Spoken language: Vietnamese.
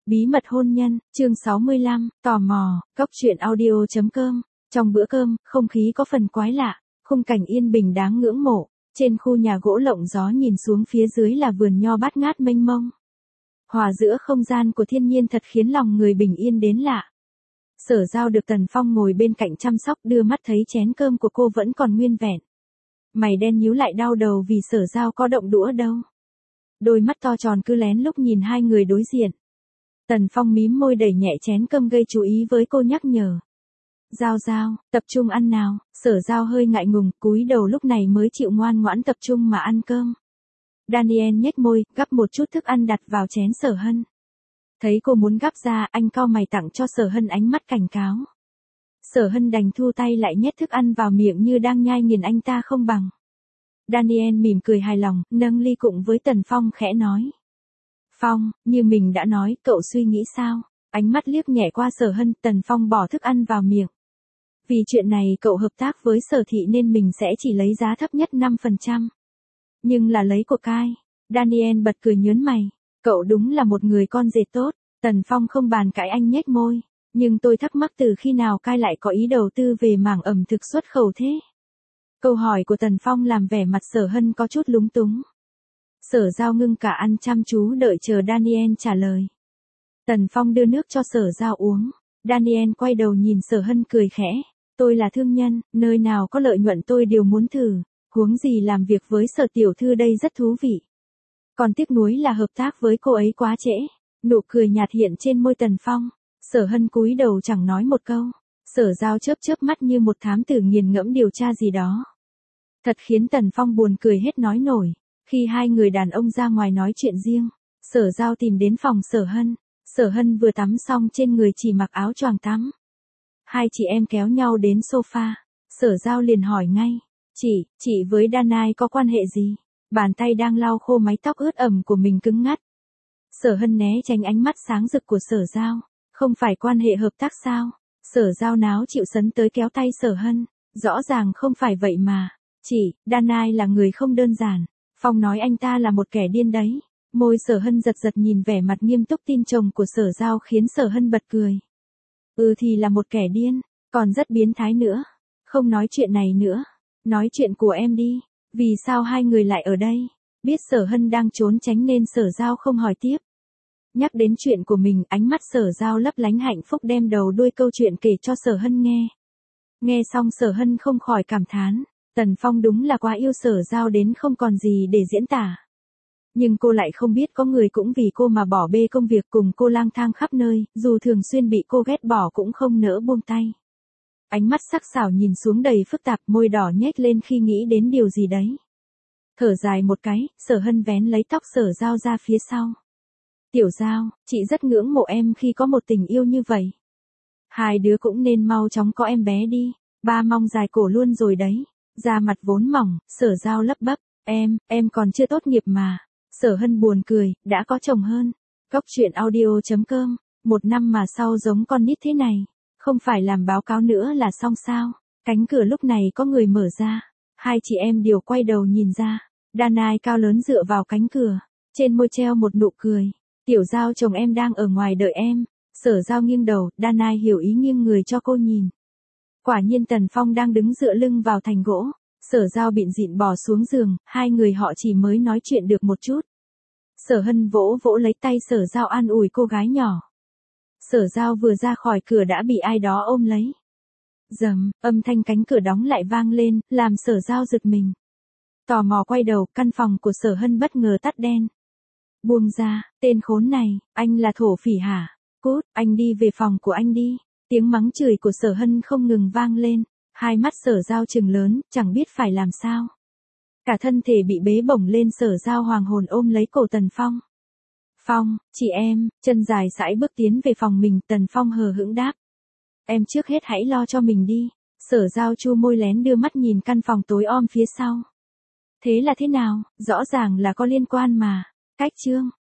Bí mật hôn nhân, chương 65, tò mò, Cốc truyện audio.com. Trong bữa cơm, không khí có phần quái lạ, khung cảnh yên bình đáng ngưỡng mộ. Trên khu nhà gỗ lộng gió nhìn xuống phía dưới là vườn nho bát ngát mênh mông. Hòa giữa không gian của thiên nhiên thật khiến lòng người bình yên đến lạ. Sở Giao được Tần Phong ngồi bên cạnh chăm sóc, đưa mắt thấy chén cơm của cô vẫn còn nguyên vẹn. Mày đen nhíu lại đau đầu vì Sở Giao có động đũa đâu. Đôi mắt to tròn cứ lén lúc nhìn hai người đối diện. Tần Phong mím môi đẩy nhẹ chén cơm gây chú ý với cô, nhắc nhở. Giao, tập trung ăn nào. Sở Giao hơi ngại ngùng, cúi đầu lúc này mới chịu ngoan ngoãn tập trung mà ăn cơm. Daniel nhếch môi, gắp một chút thức ăn đặt vào chén Sở Hân. Thấy cô muốn gắp ra, anh cau mày tặng cho Sở Hân ánh mắt cảnh cáo. Sở Hân đành thu tay lại nhét thức ăn vào miệng như đang nhai nghiền anh ta không bằng. Daniel mỉm cười hài lòng, nâng ly cụng với Tần Phong khẽ nói. Phong, như mình đã nói, cậu suy nghĩ sao? Ánh mắt liếc nhẹ qua Sở Hân, Tần Phong bỏ thức ăn vào miệng. Vì chuyện này cậu hợp tác với Sở Thị nên mình sẽ chỉ lấy giá thấp nhất 5%. Nhưng là lấy của cai. Daniel bật cười nhớn mày. Cậu đúng là một người con rể tốt. Tần Phong không bàn cãi, anh nhếch môi. Nhưng tôi thắc mắc từ khi nào cai lại có ý đầu tư về mảng ẩm thực xuất khẩu thế? Câu hỏi của Tần Phong làm vẻ mặt Sở Hân có chút lúng túng. Sở Giao ngưng cả ăn chăm chú đợi chờ Daniel trả lời. Tần Phong đưa nước cho Sở Giao uống. Daniel quay đầu nhìn Sở Hân cười khẽ. Tôi là thương nhân, nơi nào có lợi nhuận tôi đều muốn thử. Huống gì làm việc với Sở tiểu thư đây rất thú vị. Còn tiếc nuối là hợp tác với cô ấy quá trễ. Nụ cười nhạt hiện trên môi Tần Phong. Sở Hân cúi đầu chẳng nói một câu. Sở Giao chớp mắt như một thám tử nghiền ngẫm điều tra gì đó. Thật khiến Tần Phong buồn cười hết nói nổi. Khi hai người đàn ông ra ngoài nói chuyện riêng, Sở Giao tìm đến phòng Sở Hân. Sở Hân vừa tắm xong trên người chỉ mặc áo choàng tắm. Hai chị em kéo nhau đến sofa. Sở Giao liền hỏi ngay. Chị với Danai có quan hệ gì? Bàn tay đang lau khô mái tóc ướt ẩm của mình cứng ngắt. Sở Hân né tránh ánh mắt sáng rực của Sở Giao. Không phải quan hệ hợp tác sao? Sở Giao náo chịu sấn tới kéo tay Sở Hân. Rõ ràng không phải vậy mà. Danai là người không đơn giản. Phong nói anh ta là một kẻ điên đấy. Môi Sở Hân giật nhìn vẻ mặt nghiêm túc tin chồng của Sở Giao khiến Sở Hân bật cười. Thì là một kẻ điên, còn rất biến thái nữa. Không nói chuyện này nữa. Nói chuyện của em đi. Vì sao hai người lại ở đây? Biết Sở Hân đang trốn tránh nên Sở Giao không hỏi tiếp. Nhắc đến chuyện của mình, ánh mắt Sở Giao lấp lánh hạnh phúc đem đầu đuôi câu chuyện kể cho Sở Hân nghe. Nghe xong Sở Hân không khỏi cảm thán. Tần Phong đúng là quá yêu Sở Giao đến không còn gì để diễn tả. Nhưng cô lại không biết có người cũng vì cô mà bỏ bê công việc cùng cô lang thang khắp nơi, dù thường xuyên bị cô ghét bỏ cũng không nỡ buông tay. Ánh mắt sắc sảo nhìn xuống đầy phức tạp, môi đỏ nhếch lên khi nghĩ đến điều gì đấy. Thở dài một cái, Sở Hân vén lấy tóc Sở Giao ra phía sau. Tiểu Giao, chị rất ngưỡng mộ em khi có một tình yêu như vậy. Hai đứa cũng nên mau chóng có em bé đi, ba mong dài cổ luôn rồi đấy. Da mặt vốn mỏng, Sở Giao lắp bắp, em còn chưa tốt nghiệp mà. Sở Hân buồn cười, đã có chồng hơn. Cốc truyện audio.com, 1 năm mà sau giống con nít thế này. Không phải làm báo cáo nữa là xong sao? Cánh cửa lúc này có người mở ra. Hai chị em đều quay đầu nhìn ra. Danai cao lớn dựa vào cánh cửa. Trên môi treo một nụ cười. Tiểu Giao chồng em đang ở ngoài đợi em. Sở Giao nghiêng đầu, Danai hiểu ý nghiêng người cho cô nhìn. Quả nhiên Tần Phong đang đứng dựa lưng vào thành gỗ. Sở Giao bịn dịn bò xuống giường, hai người họ chỉ mới nói chuyện được một chút. Sở Hân vỗ lấy tay Sở Giao an ủi cô gái nhỏ. Sở Giao vừa ra khỏi cửa đã bị ai đó ôm lấy. Rầm, âm thanh cánh cửa đóng lại vang lên, làm Sở Giao giật mình. Tò mò quay đầu, căn phòng của Sở Hân bất ngờ tắt đen. Buông ra, tên khốn này, anh là thổ phỉ hả? Cút, anh đi về phòng của anh đi. Tiếng mắng chửi của Sở Hân không ngừng vang lên. Hai mắt Sở Giao trừng lớn, chẳng biết phải làm sao. Cả thân thể bị bế bổng lên, Sở Giao hoàng hồn ôm lấy cổ Tần Phong. Phong, chị em, chân dài sải bước tiến về phòng mình, Tần Phong hờ hững đáp. Em trước hết hãy lo cho mình đi. Sở Giao chu môi lén đưa mắt nhìn căn phòng tối om phía sau. Thế là thế nào, rõ ràng là có liên quan mà. Cách chương.